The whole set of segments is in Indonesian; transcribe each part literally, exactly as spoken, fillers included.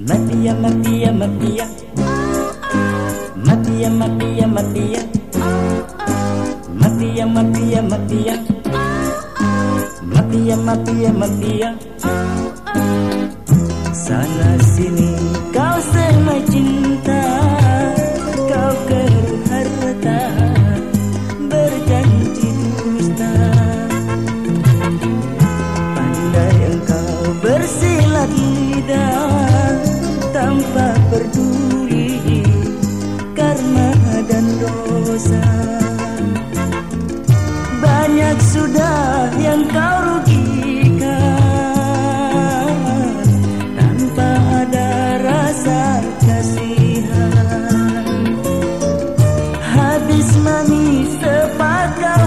Matia, matia, matia, matia, matia, matia, matia, matia, matia, matia, matia, matia. Sana sini kau semai cinta, kau keru harta, berjanji dusta. Pandai engkau bersilat lidah tanpa peduli karma dan dosa. Banyak sudah yang kau rugikan tanpa ada rasa kasihan. Habis manis sepakat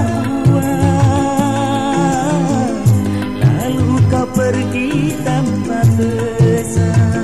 uang, lalu kau pergi tanpa pesan.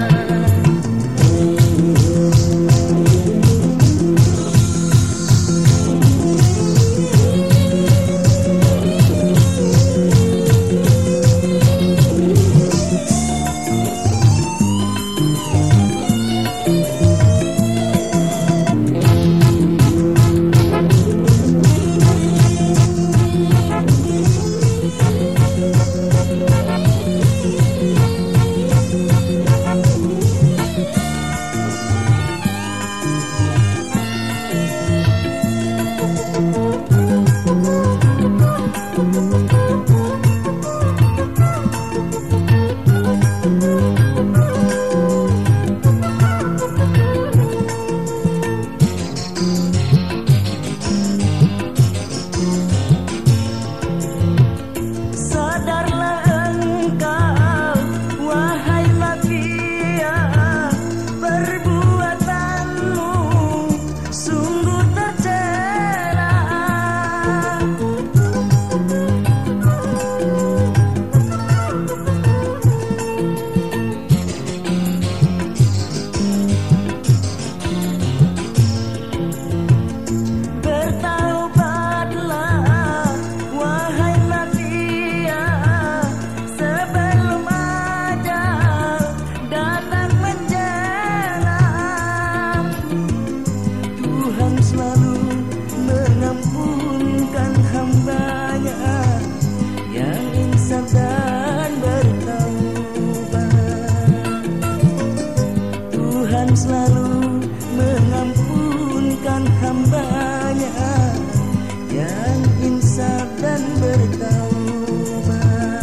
Selalu mengampunkan hambanya yang insaf dan bertaubat.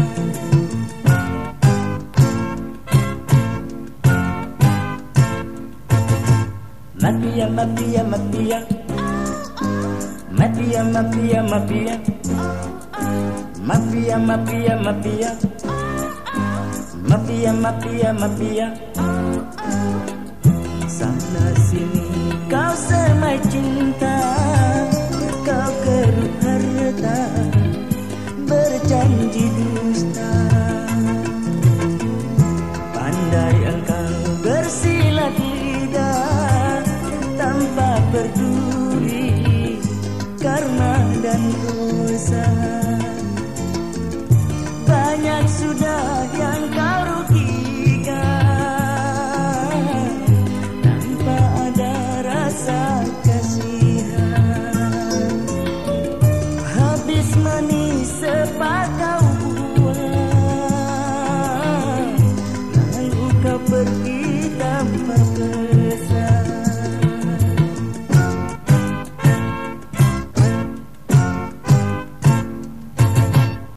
Matia, matia, matia, matia, matia, matia, matia, matia, matia, matia, matia, matia. Sana sini kau semai cinta, kau keru harta, berjanji dusta. Pandai engkau bersilat lidah tanpa peduli karma dan dosa. Banyak sudah yang